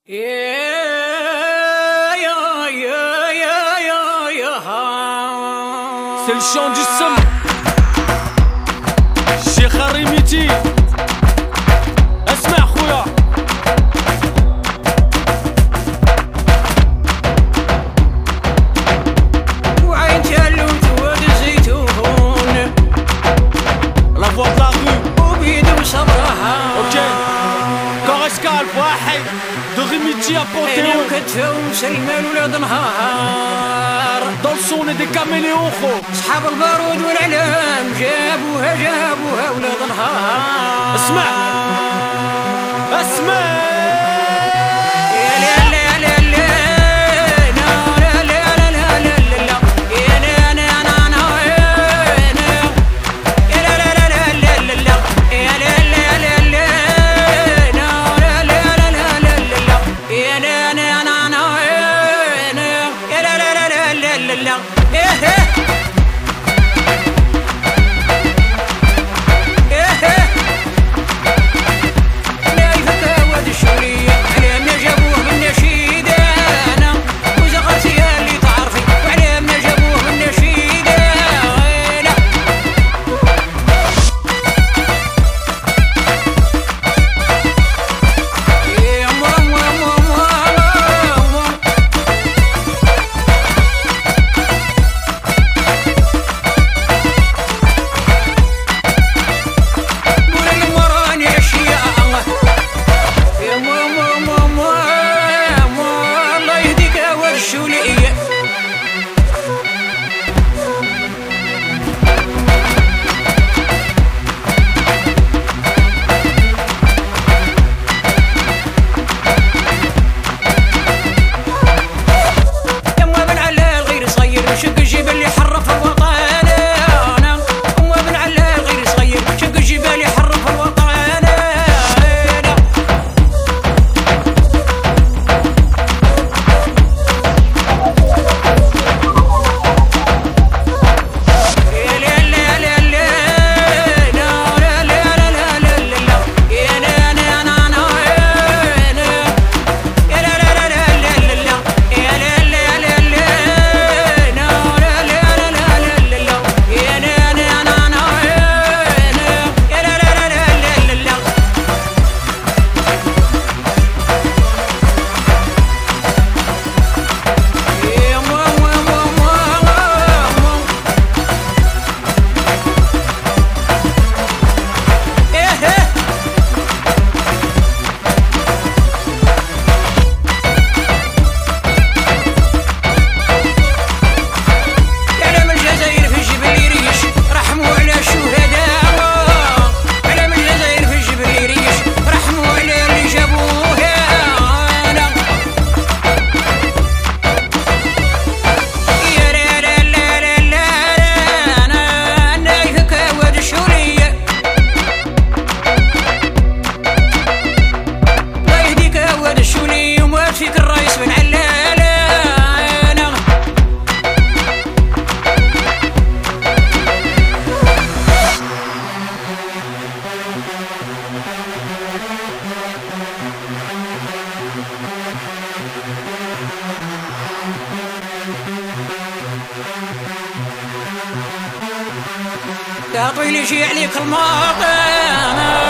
C'est le chant du seum. Cheikh Harimiti. اسمع خويا. وعين تلوت واد الزيتون. La voix de la rue. وبيدو صبرها. Ok. Correscal واحد. De Rimiti à Panthéon. وكتفهم سلمان ولاد نهار. Dans le son on est des caméléons خو. صحاب البارود والعلام جابوها ولاد نهار. اسمع. اسمع. يا طويل يجي عليك الماطر.